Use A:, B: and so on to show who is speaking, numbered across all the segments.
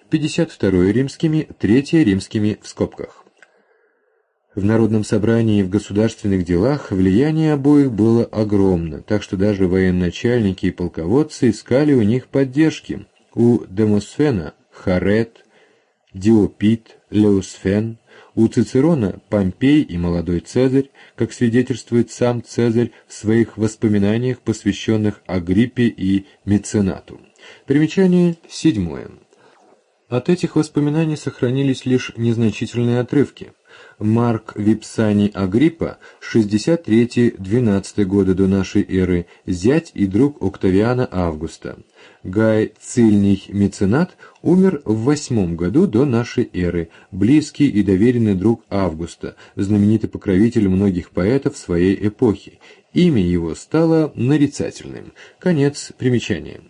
A: 52 римскими, 3 римскими в скобках. В народном собрании и в государственных делах влияние обоих было огромно, так что даже военачальники и полководцы искали у них поддержки. У Демосфена Харет, Диопит, Леосфен, у Цицерона Помпей и молодой Цезарь, как свидетельствует сам Цезарь в своих воспоминаниях, посвященных Агриппе и Меценату. Примечание 7. От этих воспоминаний сохранились лишь незначительные отрывки. Марк Випсаний Агриппа, 63-12 годы до нашей эры, зять и друг Октавиана Августа. Гай Цильний Меценат умер в 8 году до нашей эры, близкий и доверенный друг Августа, знаменитый покровитель многих поэтов своей эпохи. Имя его стало нарицательным. Конец примечания.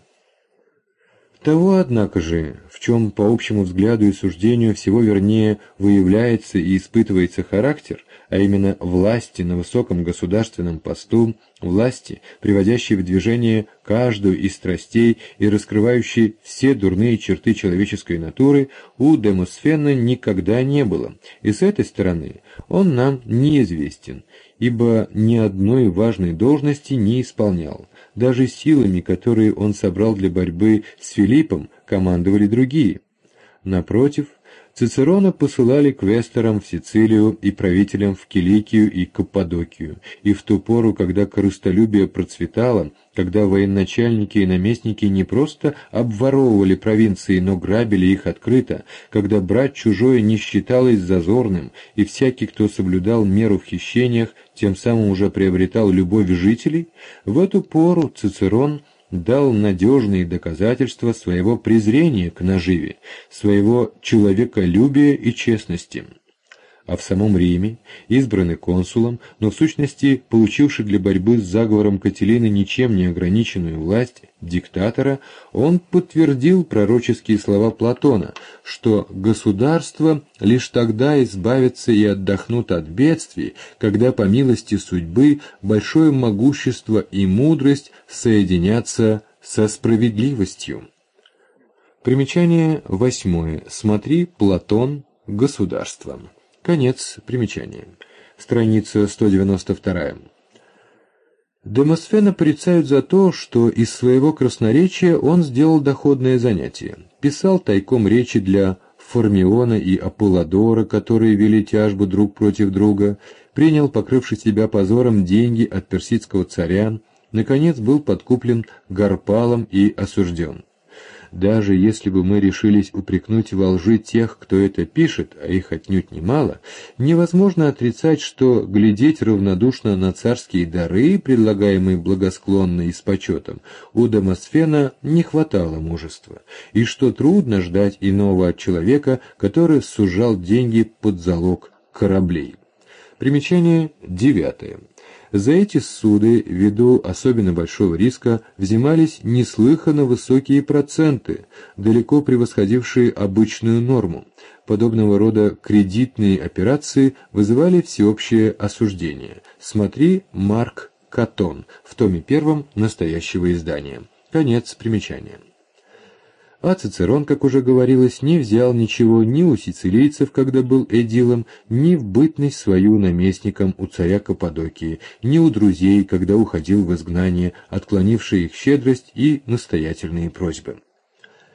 A: Того, однако же, в чем по общему взгляду и суждению всего вернее выявляется и испытывается характер, а именно власти на высоком государственном посту, власти, приводящей в движение каждую из страстей и раскрывающей все дурные черты человеческой натуры, у Демосфена никогда не было, и с этой стороны он нам неизвестен, ибо ни одной важной должности не исполнял. Даже силами, которые он собрал для борьбы с Филиппом, командовали другие. Напротив, Цицерона посылали квесторам в Сицилию и правителям в Киликию и Каппадокию, и в ту пору, когда корыстолюбие процветало, когда военачальники и наместники не просто обворовывали провинции, но грабили их открыто, когда брать чужое не считалось зазорным, и всякий, кто соблюдал меру в хищениях, тем самым уже приобретал любовь жителей, в эту пору Цицерон дал надежные доказательства своего презрения к наживе, своего человеколюбия и честности. А в самом Риме, избранный консулом, но в сущности получивший для борьбы с заговором Кателины ничем не ограниченную власть диктатора, он подтвердил пророческие слова Платона, что государство лишь тогда избавится и отдохнут от бедствий, когда по милости судьбы большое могущество и мудрость соединятся со справедливостью. Примечание 8. Смотри Платон. Государство. Конец примечания. Страница 192. Демосфена порицают за то, что из своего красноречия он сделал доходное занятие. Писал тайком речи для Формиона и Аполлодора, которые вели тяжбу друг против друга, принял, покрывший себя позором, деньги от персидского царя, наконец был подкуплен Гарпалом и осужден. Даже если бы мы решились упрекнуть во лжи тех, кто это пишет, а их отнюдь немало, невозможно отрицать, что глядеть равнодушно на царские дары, предлагаемые благосклонно и с почетом, у Демосфена не хватало мужества, и что трудно ждать иного от человека, который сужал деньги под залог кораблей. Примечание 9. За эти суды, ввиду особенно большого риска, взимались неслыханно высокие проценты, далеко превосходившие обычную норму. Подобного рода кредитные операции вызывали всеобщее осуждение. Смотри Марк Катон в томе 1 настоящего издания. Конец примечания. А Цицерон, как уже говорилось, не взял ничего ни у сицилийцев, когда был эдилом, ни в бытность свою наместником у царя Каппадокии, ни у друзей, когда уходил в изгнание, отклонившие их щедрость и настоятельные просьбы.